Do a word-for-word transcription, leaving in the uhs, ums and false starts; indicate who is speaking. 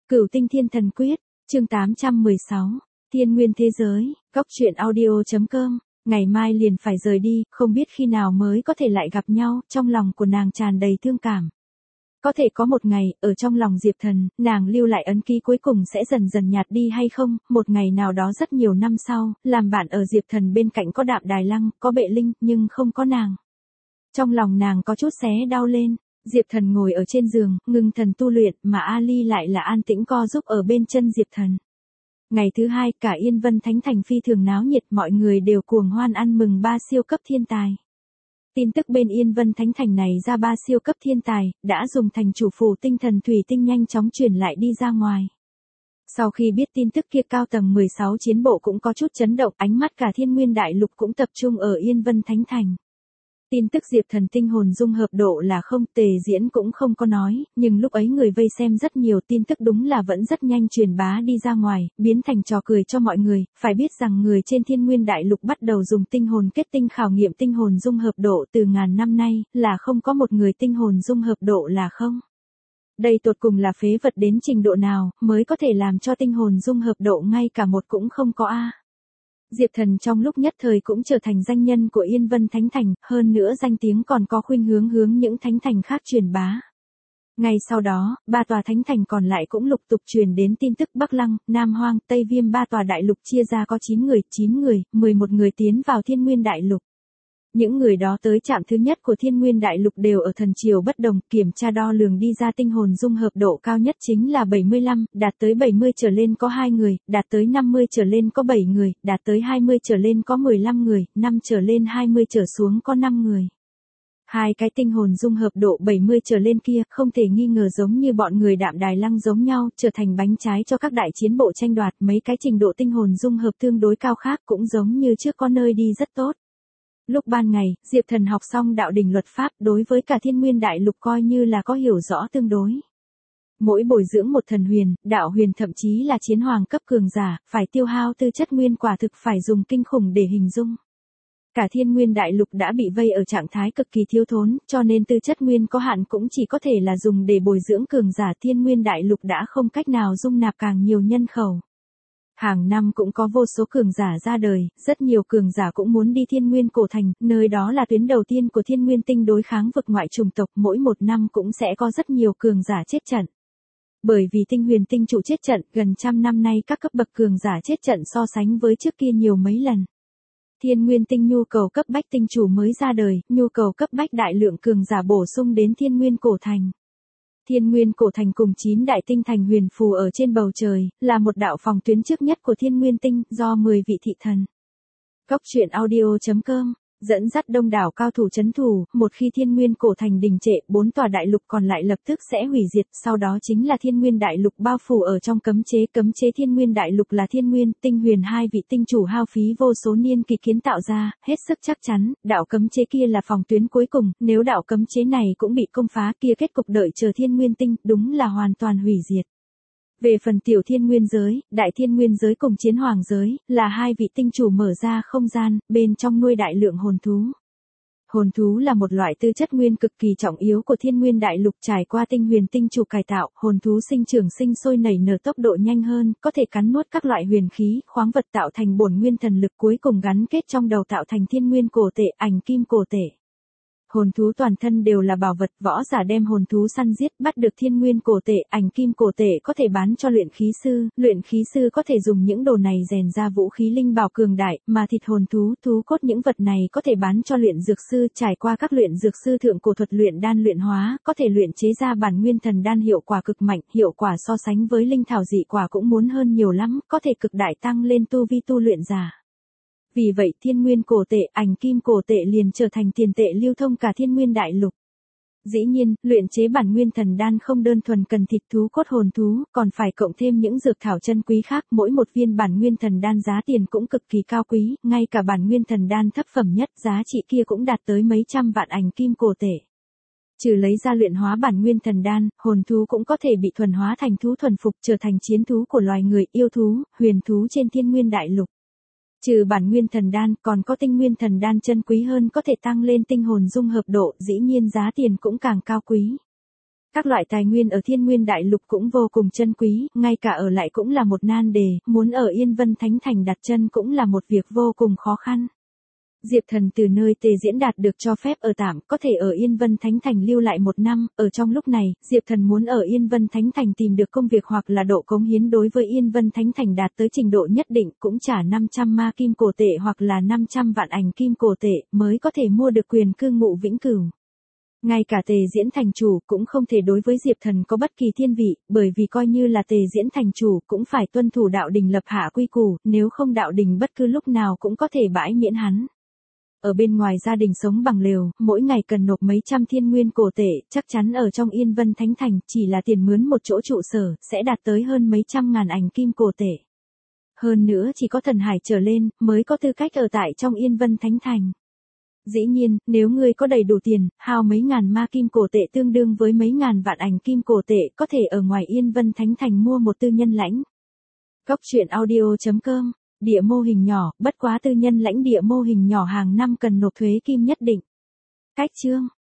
Speaker 1: Cửu tinh thiên thần quyết, chương tám trăm mười sáu, Thiên nguyên thế giới, góc truyện audio.com, ngày mai liền phải rời đi, không biết khi nào mới có thể lại gặp nhau, trong lòng của nàng tràn đầy thương cảm. Có thể có một ngày, ở trong lòng Diệp Thần, nàng lưu lại ấn ký cuối cùng sẽ dần dần nhạt đi hay không, một ngày nào đó rất nhiều năm sau, làm bạn ở Diệp Thần bên cạnh có Đạm Đài Lăng, có Bệ Linh, nhưng không có nàng. Trong lòng nàng có chút xé đau lên. Diệp Thần ngồi ở trên giường, ngưng thần tu luyện, mà Ali lại là an tĩnh co giúp ở bên chân Diệp Thần. Ngày thứ hai, cả Yên Vân Thánh Thành phi thường náo nhiệt, mọi người đều cuồng hoan ăn mừng ba siêu cấp thiên tài. Tin tức bên Yên Vân Thánh Thành này ra ba siêu cấp thiên tài, đã dùng thành chủ phủ tinh thần thủy tinh nhanh chóng truyền lại đi ra ngoài. Sau khi biết tin tức kia, cao tầng mười sáu chiến bộ cũng có chút chấn động, ánh mắt cả Thiên Nguyên Đại Lục cũng tập trung ở Yên Vân Thánh Thành. Tin tức Diệp Thần tinh hồn dung hợp độ là không, Tề Diễn cũng không có nói, nhưng lúc ấy người vây xem rất nhiều, tin tức đúng là vẫn rất nhanh truyền bá đi ra ngoài, biến thành trò cười cho mọi người. Phải biết rằng người trên Thiên Nguyên Đại Lục bắt đầu dùng tinh hồn kết tinh khảo nghiệm tinh hồn dung hợp độ từ ngàn năm nay, là không có một người tinh hồn dung hợp độ là không. Đây tột cùng là phế vật đến trình độ nào, mới có thể làm cho tinh hồn dung hợp độ ngay cả một cũng không có a. Diệp Thần trong lúc nhất thời cũng trở thành danh nhân của Yên Vân Thánh Thành, hơn nữa danh tiếng còn có khuynh hướng hướng những thánh thành khác truyền bá. Ngay sau đó, ba tòa thánh thành còn lại cũng lục tục truyền đến tin tức Bắc Lăng, Nam Hoang, Tây Viêm ba tòa đại lục chia ra có chín người, chín người, mười một người tiến vào Thiên Nguyên Đại Lục. Những người đó tới trạm thứ nhất của Thiên Nguyên Đại Lục đều ở thần triều bất đồng, kiểm tra đo lường đi ra tinh hồn dung hợp độ cao nhất chính là bảy mươi lăm, đạt tới bảy mươi trở lên có hai người, đạt tới năm mươi trở lên có bảy người, đạt tới hai mươi trở lên có mười lăm người, năm trở lên hai mươi trở xuống có năm người. Hai cái tinh hồn dung hợp độ bảy mươi trở lên kia không thể nghi ngờ giống như bọn người Đạm Đài Lăng giống nhau, trở thành bánh trái cho các đại chiến bộ tranh đoạt. Mấy cái trình độ tinh hồn dung hợp tương đối cao khác cũng giống như trước có nơi đi rất tốt. Lúc ban ngày, Diệp Thần học xong đạo đỉnh luật pháp, đối với cả Thiên Nguyên Đại Lục coi như là có hiểu rõ tương đối. Mỗi bồi dưỡng một thần huyền, đạo huyền thậm chí là chiến hoàng cấp cường giả, phải tiêu hao tư chất nguyên quả thực phải dùng kinh khủng để hình dung. Cả Thiên Nguyên Đại Lục đã bị vây ở trạng thái cực kỳ thiếu thốn, cho nên tư chất nguyên có hạn cũng chỉ có thể là dùng để bồi dưỡng cường giả. Thiên Nguyên Đại Lục đã không cách nào dung nạp càng nhiều nhân khẩu. Hàng năm cũng có vô số cường giả ra đời, rất nhiều cường giả cũng muốn đi Thiên Nguyên Cổ Thành, nơi đó là tuyến đầu tiên của Thiên Nguyên Tinh đối kháng vực ngoại chủng tộc, mỗi một năm cũng sẽ có rất nhiều cường giả chết trận. Bởi vì Tinh Huyền Tinh chủ chết trận, gần trăm năm nay các cấp bậc cường giả chết trận so sánh với trước kia nhiều mấy lần. Thiên Nguyên Tinh nhu cầu cấp bách tinh chủ mới ra đời, nhu cầu cấp bách đại lượng cường giả bổ sung đến Thiên Nguyên Cổ Thành. Thiên Nguyên Cổ Thành cùng chín đại tinh thành huyền phù ở trên bầu trời, là một đạo phòng tuyến trước nhất của Thiên Nguyên Tinh, do mười vị thị thần. Góc truyện audio.com, dẫn dắt đông đảo cao thủ trấn thủ, một khi Thiên Nguyên Cổ Thành đình trệ, bốn tòa đại lục còn lại lập tức sẽ hủy diệt, sau đó chính là Thiên Nguyên Đại Lục bao phủ ở trong cấm chế, cấm chế Thiên Nguyên Đại Lục là Thiên Nguyên, Tinh Huyền hai vị tinh chủ hao phí vô số niên kỳ kiến tạo ra, hết sức chắc chắn, đạo cấm chế kia là phòng tuyến cuối cùng, nếu đạo cấm chế này cũng bị công phá kia kết cục đợi chờ Thiên Nguyên Tinh, đúng là hoàn toàn hủy diệt. Về phần tiểu Thiên Nguyên giới, đại Thiên Nguyên giới cùng chiến hoàng giới, là hai vị tinh chủ mở ra không gian, bên trong nuôi đại lượng hồn thú. Hồn thú là một loại tư chất nguyên cực kỳ trọng yếu của Thiên Nguyên Đại Lục, trải qua Tinh Huyền Tinh chủ cải tạo, hồn thú sinh trưởng sinh sôi nảy nở tốc độ nhanh hơn, có thể cắn nuốt các loại huyền khí, khoáng vật tạo thành bổn nguyên thần lực, cuối cùng gắn kết trong đầu tạo thành Thiên Nguyên cổ tệ, ảnh kim cổ tệ. Hồn thú toàn thân đều là bảo vật, võ giả đem hồn thú săn giết, bắt được Thiên Nguyên cổ tệ, ảnh kim cổ tệ có thể bán cho luyện khí sư, luyện khí sư có thể dùng những đồ này rèn ra vũ khí linh bảo cường đại, mà thịt hồn thú, thú cốt những vật này có thể bán cho luyện dược sư, trải qua các luyện dược sư thượng cổ thuật luyện đan luyện hóa, có thể luyện chế ra bản nguyên thần đan hiệu quả cực mạnh, hiệu quả so sánh với linh thảo dị quả cũng muốn hơn nhiều lắm, có thể cực đại tăng lên tu vi tu luyện giả. Vì vậy Thiên Nguyên cổ tệ, ảnh kim cổ tệ liền trở thành tiền tệ lưu thông cả Thiên Nguyên Đại Lục. Dĩ nhiên, luyện chế bản nguyên thần đan không đơn thuần cần thịt thú cốt hồn thú, còn phải cộng thêm những dược thảo chân quý khác, mỗi một viên bản nguyên thần đan giá tiền cũng cực kỳ cao quý, ngay cả bản nguyên thần đan thấp phẩm nhất giá trị kia cũng đạt tới mấy trăm vạn ảnh kim cổ tệ. Trừ lấy ra luyện hóa bản nguyên thần đan, hồn thú cũng có thể bị thuần hóa thành thú thuần phục, trở thành chiến thú của loài người, yêu thú, huyền thú trên Thiên Nguyên Đại Lục. Trừ bản nguyên thần đan, còn có tinh nguyên thần đan chân quý hơn có thể tăng lên tinh hồn dung hợp độ, dĩ nhiên giá tiền cũng càng cao quý. Các loại tài nguyên ở Thiên Nguyên Đại Lục cũng vô cùng chân quý, ngay cả ở lại cũng là một nan đề, muốn ở Yên Vân Thánh Thành đặt chân cũng là một việc vô cùng khó khăn. Diệp Thần từ nơi Tề Diễn đạt được cho phép ở tạm, có thể ở Yên Vân Thánh Thành lưu lại một năm, ở trong lúc này, Diệp Thần muốn ở Yên Vân Thánh Thành tìm được công việc hoặc là độ cống hiến đối với Yên Vân Thánh Thành đạt tới trình độ nhất định cũng trả năm trăm ma kim cổ tệ hoặc là năm trăm vạn ảnh kim cổ tệ mới có thể mua được quyền cư ngụ vĩnh cửu. Ngay cả Tề Diễn thành chủ cũng không thể đối với Diệp Thần có bất kỳ thiên vị, bởi vì coi như là Tề Diễn thành chủ cũng phải tuân thủ đạo đình lập hạ quy củ, nếu không đạo đình bất cứ lúc nào cũng có thể bãi miễn hắn. Ở bên ngoài gia đình sống bằng lều, mỗi ngày cần nộp mấy trăm thiên nguyên cổ tệ, chắc chắn ở trong Yên Vân Thánh Thành, chỉ là tiền mướn một chỗ trụ sở, sẽ đạt tới hơn mấy trăm ngàn ảnh kim cổ tệ. Hơn nữa chỉ có thần hải trở lên, mới có tư cách ở tại trong Yên Vân Thánh Thành. Dĩ nhiên, nếu ngươi có đầy đủ tiền, hao mấy ngàn ma kim cổ tệ tương đương với mấy ngàn vạn ảnh kim cổ tệ, có thể ở ngoài Yên Vân Thánh Thành mua một tư nhân lãnh. Góc truyện audio chấm com. Địa mô hình nhỏ, bất quá tư nhân lãnh địa mô hình nhỏ hàng năm cần nộp thuế kim nhất định. Cách chương